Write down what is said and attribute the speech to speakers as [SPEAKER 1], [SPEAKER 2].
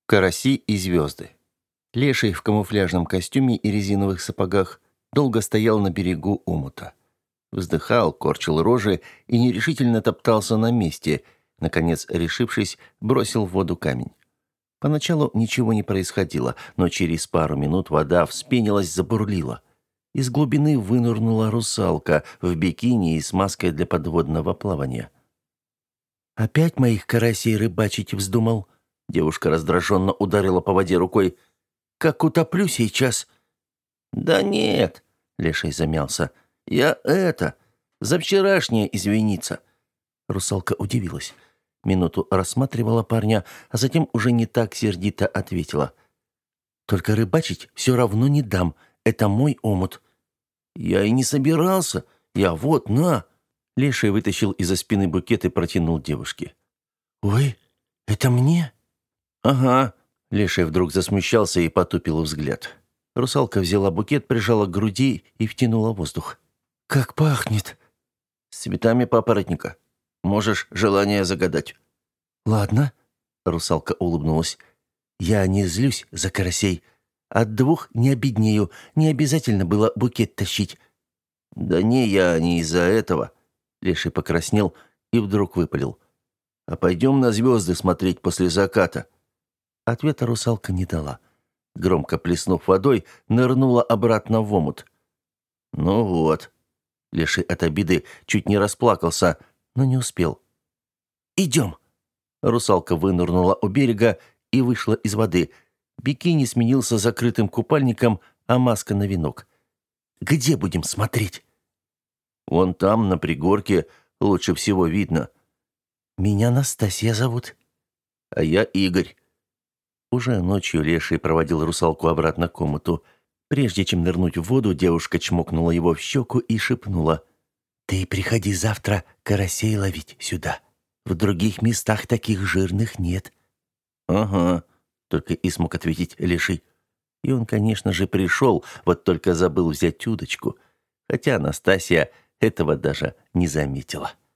[SPEAKER 1] Караси и звезды. Леший в камуфляжном костюме и резиновых сапогах долго стоял на берегу омута. Вздыхал, корчил рожи и нерешительно топтался на месте. Наконец, решившись, бросил в воду камень. Поначалу ничего не происходило, но через пару минут вода вспенилась, забурлила. Из глубины вынырнула русалка в бикини и с маской для подводного плавания. «Опять моих карасей рыбачить вздумал?» Девушка раздраженно ударила по воде рукой. «Как утоплю сейчас!» «Да нет!» — Леший замялся. «Я за вчерашнее извиниться!» Русалка удивилась. Минуту рассматривала парня, а затем уже не так сердито ответила. «Только рыбачить все равно не дам. Это мой омут». «Я и не собирался. Я вот, на!» Леший вытащил из-за спины букет и протянул девушке. «Ой, это мне?» «Ага». Леший вдруг засмущался и потупил взгляд. Русалка взяла букет, прижала к груди и втянула воздух. «Как пахнет!» «С цветами папоротника. Можешь желание загадать». «Ладно», — русалка улыбнулась. «Я не злюсь за карасей. От двух не обеднею. Не обязательно было букет тащить». «Да не, я не из-за этого». Леший покраснел и вдруг выпалил. «А пойдем на звезды смотреть после заката». Ответа русалка не дала. Громко плеснув водой, нырнула обратно в омут. «Ну вот». Леший от обиды чуть не расплакался, но не успел. «Идем!» Русалка вынырнула у берега и вышла из воды. Бикини сменился закрытым купальником, а маска на венок. «Где будем смотреть?» «Вон там, на пригорке, лучше всего видно». «Меня Настасья зовут». «А я Игорь». Уже ночью Леший проводил русалку обратно к омуту. Прежде чем нырнуть в воду, девушка чмокнула его в щеку и шепнула. «Ты приходи завтра карасей ловить сюда. В других местах таких жирных нет». «Ага», — только и смог ответить Леший. И он, конечно же, пришел, вот только забыл взять удочку. Хотя Настасья этого даже не заметила.